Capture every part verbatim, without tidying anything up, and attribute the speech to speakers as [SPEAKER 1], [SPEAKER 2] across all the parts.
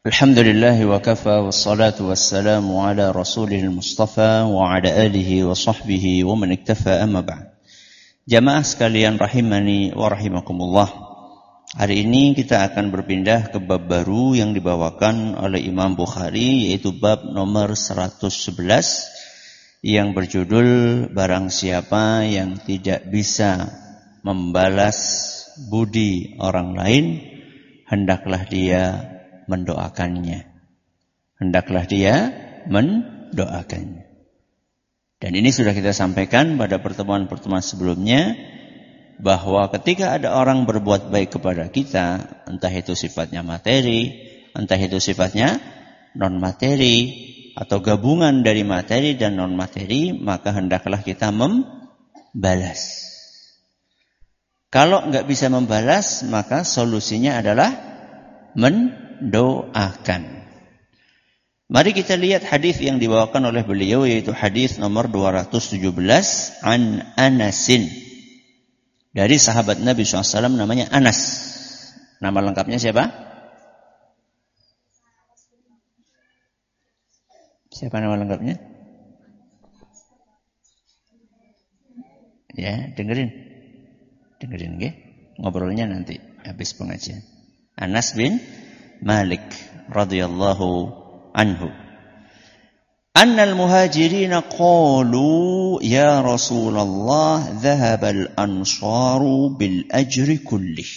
[SPEAKER 1] Alhamdulillah wa kafa wassalatu wassalamu ala rasulil mustafa wa ala alihi wa sahbihi wa man iktafa amma ba'd. Jamaah sekalian rahimani wa rahimakumullah. Hari ini kita akan berpindah ke bab baru yang dibawakan oleh Imam Bukhari, yaitu bab nomor seratus sebelas yang berjudul barang siapa yang tidak bisa membalas budi orang lain, hendaklah dia mendoakannya. Hendaklah dia mendoakannya. Dan ini sudah kita sampaikan pada pertemuan-pertemuan sebelumnya, bahwa ketika ada orang berbuat baik kepada kita, entah itu sifatnya materi, entah itu sifatnya non-materi, atau gabungan dari materi dan non-materi, maka hendaklah kita membalas. Kalau enggak bisa membalas, maka solusinya adalah men doakan. Mari kita lihat hadis yang dibawakan oleh beliau, yaitu hadis nomor dua ratus tujuh belas an Anasin, dari sahabat Nabi shallallahu alaihi wasallam namanya Anas. Nama lengkapnya siapa? Siapa nama lengkapnya? Ya, dengerin. Dengerin, nggih. Ngobrolnya nanti habis pengajian. Anas bin Malik radhiyallahu anhu. Annal muhajirin qalu ya Rasulullah dhahabal ansaru bil ajri kullih.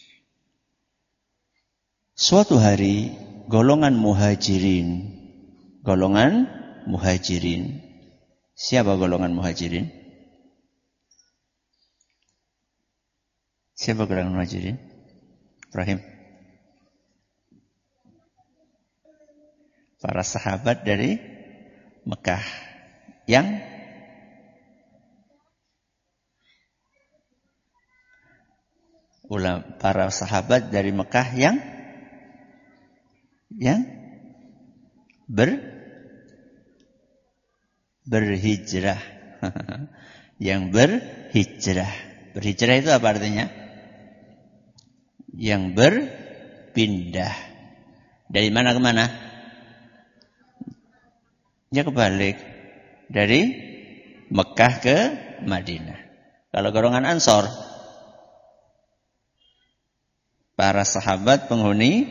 [SPEAKER 1] Suatu hari golongan muhajirin, golongan muhajirin. Siapa golongan muhajirin? Siapa golongan muhajirin? Ibrahim. Para sahabat dari Mekah yang ulah para sahabat dari Mekah yang yang ber berhijrah. Yang berhijrah. Berhijrah itu apa artinya? Yang berpindah. Dari mana ke mana? Ya kebalik, dari Mekah ke Madinah. Kalau golongan Ansor, para sahabat penghuni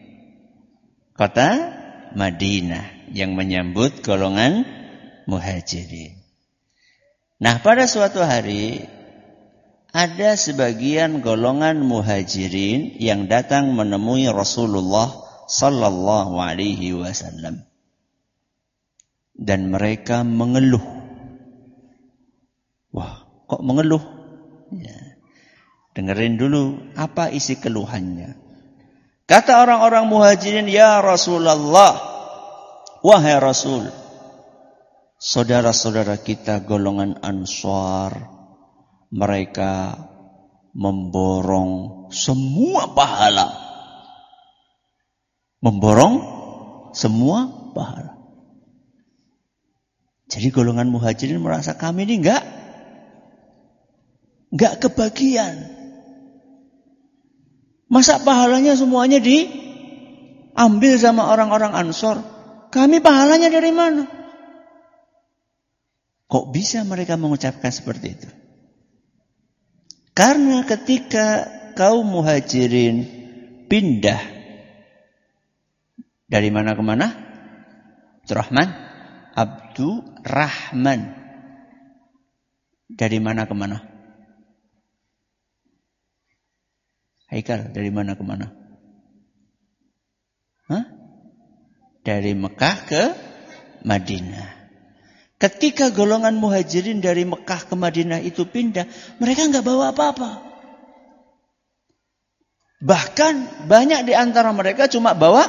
[SPEAKER 1] kota Madinah yang menyambut golongan muhajirin. Nah, pada suatu hari ada sebagian golongan muhajirin yang datang menemui Rasulullah sallallahu alaihi wasallam. Dan mereka mengeluh. Wah, kok mengeluh? Ya. Dengerin dulu apa isi keluhannya. Kata orang-orang muhajirin, ya Rasulullah, wahai Rasul, saudara-saudara kita golongan Ansar, mereka memborong semua pahala. Memborong semua pahala. Jadi golongan muhajirin merasa kami ini enggak enggak kebagian. Masa pahalanya semuanya diambil sama orang-orang Ansor? Kami pahalanya dari mana? Kok bisa mereka mengucapkan seperti itu? Karena ketika kaum muhajirin pindah dari mana ke mana? Abdurrahman Abdurrahman. Dari mana ke mana? Haikal, dari mana ke mana? Hah? Dari Mekah ke Madinah. Ketika golongan muhajirin dari Mekah ke Madinah itu pindah, mereka enggak bawa apa-apa. Bahkan banyak di antara mereka cuma bawa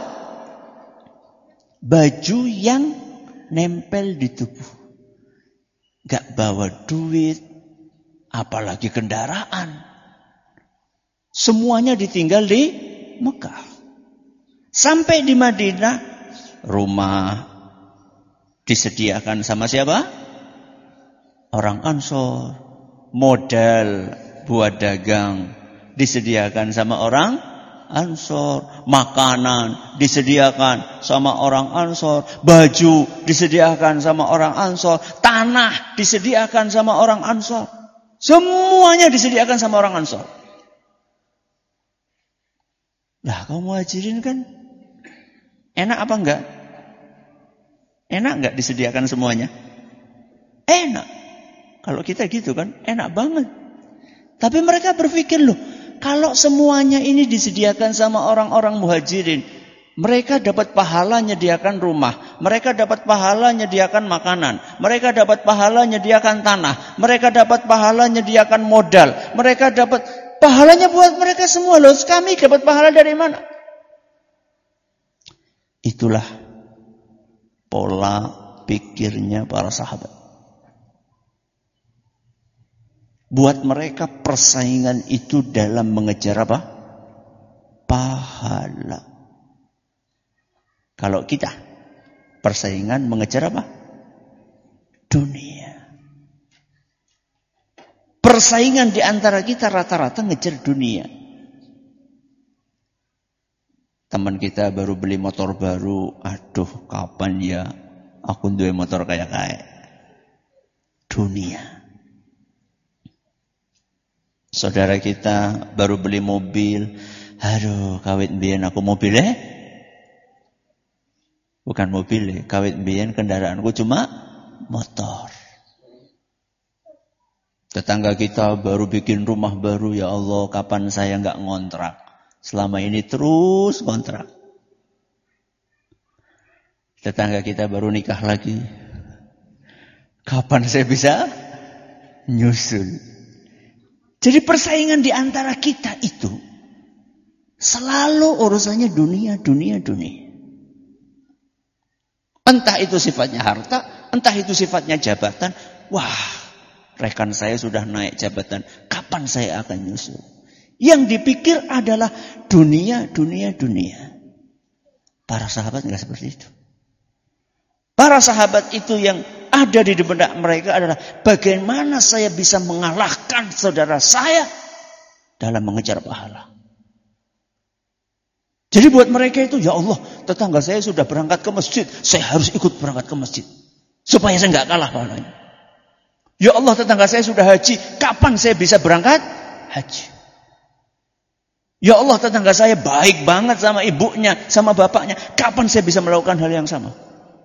[SPEAKER 1] baju yang nempel di tubuh. Gak bawa duit, apalagi kendaraan. Semuanya ditinggal di Mekah. Sampai di Madinah, rumah disediakan sama siapa? Orang Ansor. Modal buat dagang disediakan sama orang Ansor, makanan disediakan sama orang Ansor, baju disediakan sama orang Ansor, tanah disediakan sama orang Ansor. Semuanya disediakan sama orang Ansor. Lah kaum muhajirin kan enak apa enggak? Enak enggak disediakan semuanya? Enak. Kalau kita gitu kan, enak banget. Tapi mereka berpikir loh, kalau semuanya ini disediakan sama orang-orang muhajirin, mereka dapat pahala nyediakan rumah, mereka dapat pahala nyediakan makanan, mereka dapat pahala nyediakan tanah, mereka dapat pahala nyediakan modal, mereka dapat pahalanya buat mereka semua loh. Kami dapat pahala dari mana? Itulah pola pikirnya para sahabat. Buat mereka persaingan itu dalam mengejar apa? Pahala. Kalau kita persaingan mengejar apa? Dunia. Persaingan di antara kita rata-rata ngejar dunia. Teman kita baru beli motor baru, aduh kapan ya aku duwe motor kayak kayak dunia. Saudara kita baru beli mobil, aduh kawit mbiyen aku mobil eh? Bukan mobil eh, kawit mbiyen kendaraanku cuma motor. Tetangga kita baru bikin rumah baru, ya Allah kapan saya enggak ngontrak? Selama ini terus ngontrak. Tetangga kita baru nikah lagi. Kapan saya bisa nyusul? Jadi persaingan di antara kita itu selalu urusannya dunia, dunia, dunia. Entah itu sifatnya harta, entah itu sifatnya jabatan. Wah, rekan saya sudah naik jabatan, kapan saya akan nyusul? Yang dipikir adalah dunia, dunia, dunia. Para sahabat enggak seperti itu. Para sahabat itu yang ada di benak mereka adalah bagaimana saya bisa mengalahkan saudara saya dalam mengejar pahala. Jadi buat mereka itu, ya Allah, tetangga saya sudah berangkat ke masjid, saya harus ikut berangkat ke masjid supaya saya enggak kalah pahalanya. Ya Allah, tetangga saya sudah haji, kapan saya bisa berangkat haji? Ya Allah, tetangga saya baik banget sama ibunya, sama bapaknya, kapan saya bisa melakukan hal yang sama?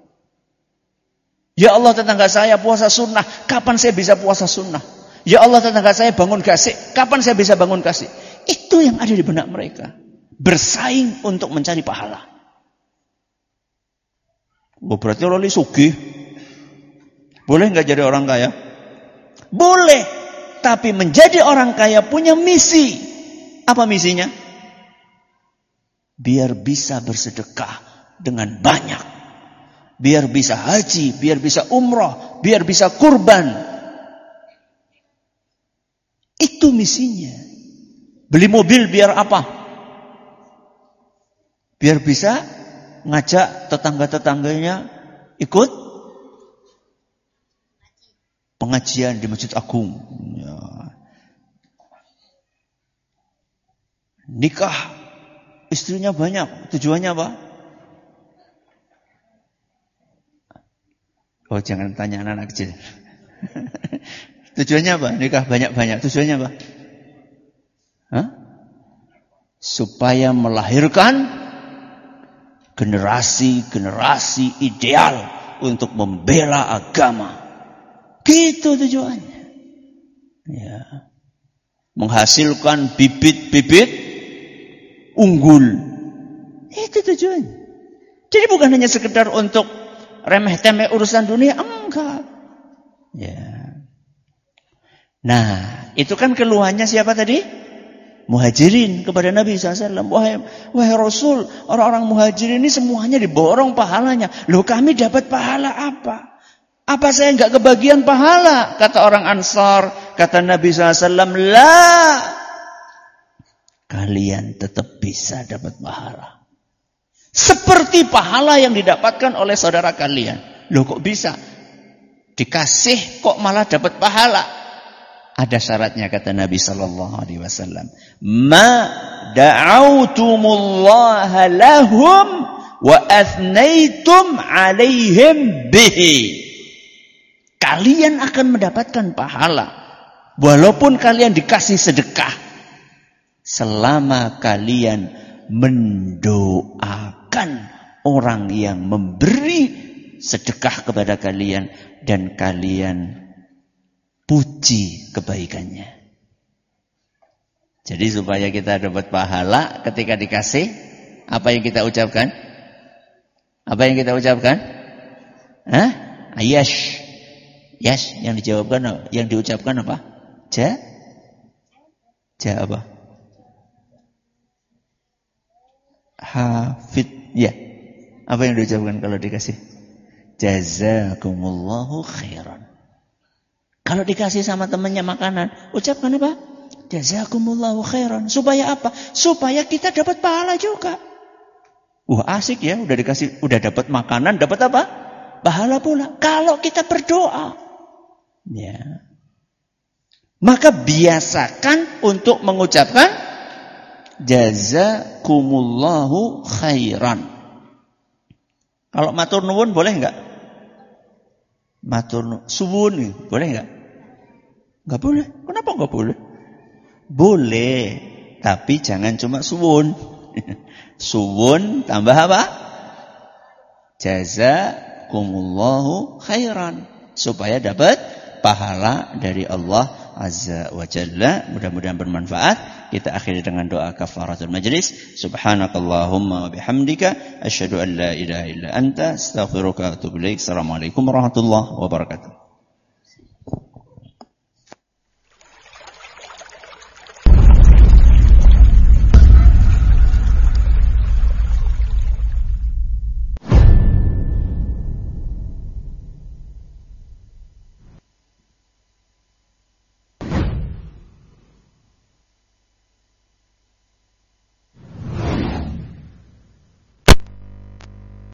[SPEAKER 1] Ya Allah, tetangga saya puasa sunnah, kapan saya bisa puasa sunnah? Ya Allah, tetangga saya bangun gasik, kapan saya bisa bangun gasik? Itu yang ada di benak mereka. Bersaing untuk mencari pahala. Oh, berarti orang sugih. Boleh nggak jadi orang kaya? Boleh. Tapi menjadi orang kaya punya misi. Apa misinya? Biar bisa bersedekah dengan banyak. Biar bisa haji, biar bisa umrah, biar bisa kurban. Itu misinya. Beli mobil biar apa? Biar bisa ngajak tetangga-tetangganya ikut pengajian di Masjid Agung. Ya. Nikah, istrinya banyak. Tujuannya apa? Oh, jangan tanya anak-anak kecil. Tujuannya apa? Nikah banyak-banyak. Tujuannya apa? Hah? Supaya melahirkan generasi-generasi ideal untuk membela agama. Gitu tujuannya. Ya. Menghasilkan bibit-bibit unggul. Itu tujuannya. Jadi bukan hanya sekedar untuk remeh-temeh urusan dunia, enggak. Ya. Nah, itu kan keluhannya siapa tadi? Muhajirin kepada Nabi shallallahu alaihi wasallam. Wahai, wahai Rasul, orang-orang muhajirin ini semuanya diborong pahalanya. Loh, kami dapat pahala apa? Apa saya enggak kebagian pahala? Kata orang Ansar, kata Nabi shallallahu alaihi wasallam, la. Kalian tetap bisa dapat pahala. Seperti pahala yang didapatkan oleh saudara kalian. Loh, kok bisa? Dikasih kok malah dapat pahala? Ada syaratnya kata Nabi sallallahu alaihi wasallam. Ma da'autumullaha lahum wa athnaitum alaihim bihi. Kalian akan mendapatkan pahala walaupun kalian dikasih sedekah, selama kalian mendoakan orang yang memberi sedekah kepada kalian dan kalian puji kebaikannya. Jadi supaya kita dapat pahala ketika dikasih, apa yang kita ucapkan? Apa yang kita ucapkan? Hah? Ayash. Yes, yang dijawabkan, yang diucapkan apa? Ja? Ja apa? Hafid. Ya. Apa yang diucapkan kalau dikasih? Jazakumullahu khairan. Kalau dikasih sama temannya makanan, ucapkan apa? Jazakumullahu khairan. Supaya apa? Supaya kita dapat pahala juga. Wah, asik ya, udah dikasih, udah dapat makanan, dapat apa? Pahala pula. Kalau kita berdoa. Ya. Maka biasakan untuk mengucapkan jazakumullahu khairan. Kalau matur nuwun boleh enggak? Matur suwun boleh enggak? Enggak boleh. Kenapa enggak boleh? Boleh, tapi jangan cuma suwun. Suwun tambah apa? Jazakumullahu khairan, supaya dapat pahala dari Allah Azza wa Jalla. Mudah-mudahan bermanfaat. Kita akhiri dengan doa kafaratul majlis. Subhanakallahumma wa bihamdika asyhadu an la ilaha illa anta astaghfiruka wa atubu ilaik. Assalamualaikum warahmatullahi wabarakatuh.